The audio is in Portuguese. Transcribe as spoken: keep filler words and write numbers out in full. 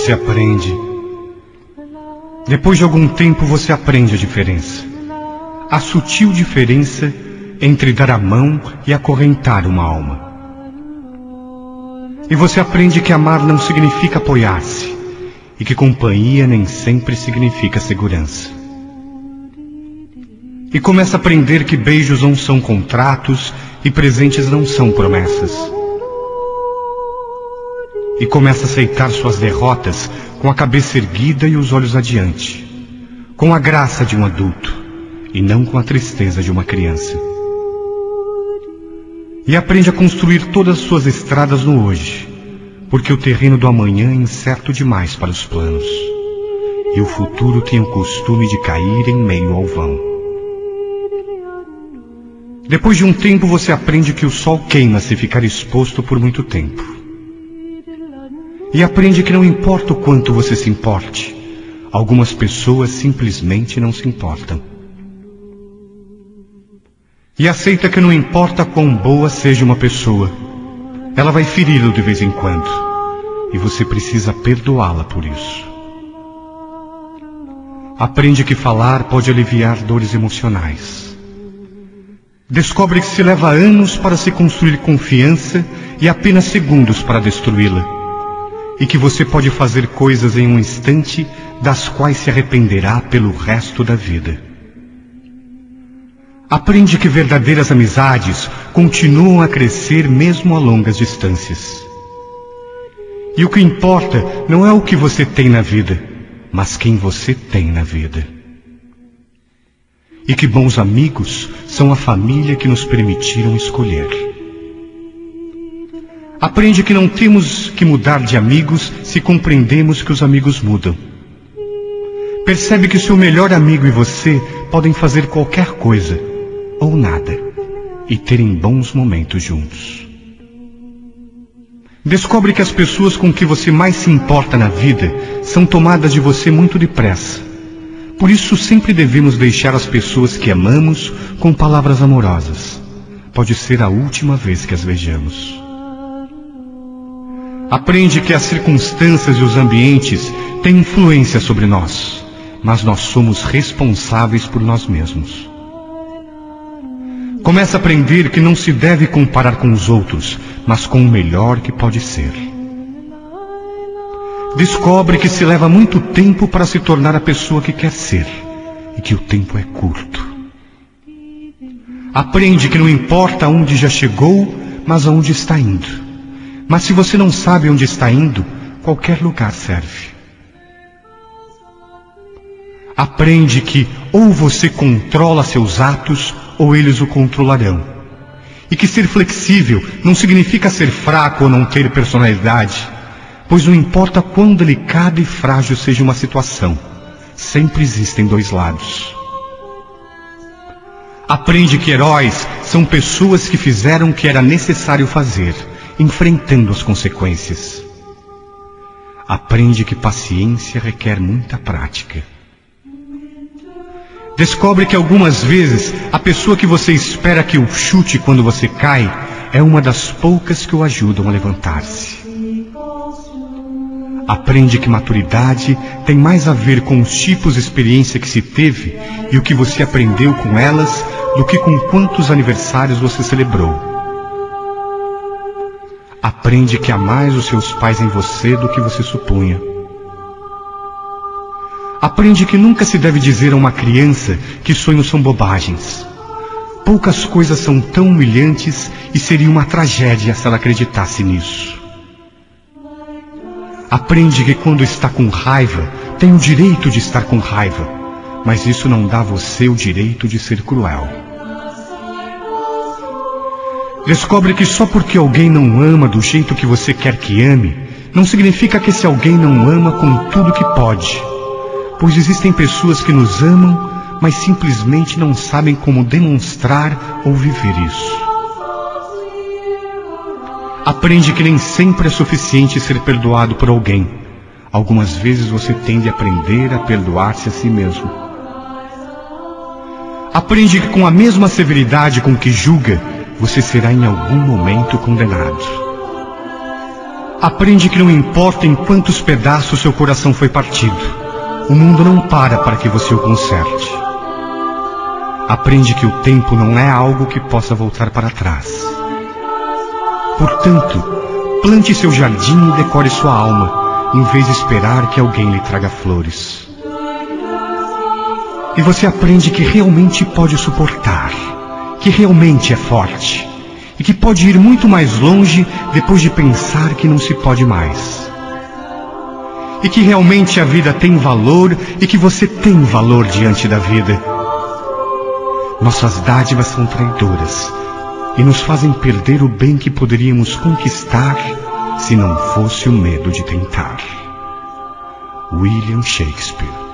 você aprende. Depois de algum tempo você aprende a diferença. A sutil diferença entre dar a mão e acorrentar uma alma. E você aprende que amar não significa apoiar-se, e que companhia nem sempre significa segurança. E começa a aprender que beijos não são contratos e presentes não são promessas. E começa a aceitar suas derrotas com a cabeça erguida e os olhos adiante, com a graça de um adulto e não com a tristeza de uma criança. E aprende a construir todas as suas estradas no hoje, porque o terreno do amanhã é incerto demais para os planos, e o futuro tem o costume de cair em meio ao vão. Depois de um tempo você aprende que o sol queima se ficar exposto por muito tempo. E aprende que não importa o quanto você se importe, algumas pessoas simplesmente não se importam. E aceita que não importa quão boa seja uma pessoa, ela vai feri-lo de vez em quando, e você precisa perdoá-la por isso. Aprende que falar pode aliviar dores emocionais. Descobre que se leva anos para se construir confiança e apenas segundos para destruí-la. E que você pode fazer coisas em um instante das quais se arrependerá pelo resto da vida. Aprende que verdadeiras amizades continuam a crescer mesmo a longas distâncias. E o que importa não é o que você tem na vida, mas quem você tem na vida. E que bons amigos são a família que nos permitiram escolher. Aprende que não temos que mudar de amigos se compreendemos que os amigos mudam. Percebe que seu melhor amigo e você podem fazer qualquer coisa, ou nada, e terem bons momentos juntos. Descobre que as pessoas com que você mais se importa na vida são tomadas de você muito depressa. Por isso sempre devemos deixar as pessoas que amamos com palavras amorosas. Pode ser a última vez que as vejamos. Aprende que as circunstâncias e os ambientes têm influência sobre nós, mas nós somos responsáveis por nós mesmos. Começa a aprender que não se deve comparar com os outros, mas com o melhor que pode ser. Descobre que se leva muito tempo para se tornar a pessoa que quer ser, e que o tempo é curto. Aprende que não importa onde já chegou, mas aonde está indo. Mas se você não sabe onde está indo, qualquer lugar serve. Aprende que ou você controla seus atos, ou eles o controlarão. E que ser flexível não significa ser fraco ou não ter personalidade, pois não importa quão delicada e frágil seja uma situação, sempre existem dois lados. Aprende que heróis são pessoas que fizeram o que era necessário fazer, enfrentando as consequências. Aprende que paciência requer muita prática. Descobre que algumas vezes a pessoa que você espera que o chute quando você cai é uma das poucas que o ajudam a levantar-se. Aprende que maturidade tem mais a ver com os tipos de experiência que se teve e o que você aprendeu com elas do que com quantos aniversários você celebrou. Aprende que há mais os seus pais em você do que você supunha. Aprende que nunca se deve dizer a uma criança que sonhos são bobagens. Poucas coisas são tão humilhantes e seria uma tragédia se ela acreditasse nisso. Aprende que quando está com raiva, tem o direito de estar com raiva, mas isso não dá a você o direito de ser cruel. Descobre que só porque alguém não ama do jeito que você quer que ame, não significa que esse alguém não ama com tudo que pode. Pois existem pessoas que nos amam, mas simplesmente não sabem como demonstrar ou viver isso. Aprende que nem sempre é suficiente ser perdoado por alguém. Algumas vezes você tem de aprender a perdoar-se a si mesmo. Aprende que com a mesma severidade com que julga, você será em algum momento condenado. Aprende que não importa em quantos pedaços seu coração foi partido, o mundo não para para que você o conserte. Aprende que o tempo não é algo que possa voltar para trás. Portanto, plante seu jardim e decore sua alma, em vez de esperar que alguém lhe traga flores. E você aprende que realmente pode suportar, que realmente é forte, e que pode ir muito mais longe depois de pensar que não se pode mais. E que realmente a vida tem valor e que você tem valor diante da vida. Nossas dádivas são traidoras e nos fazem perder o bem que poderíamos conquistar se não fosse o medo de tentar. William Shakespeare.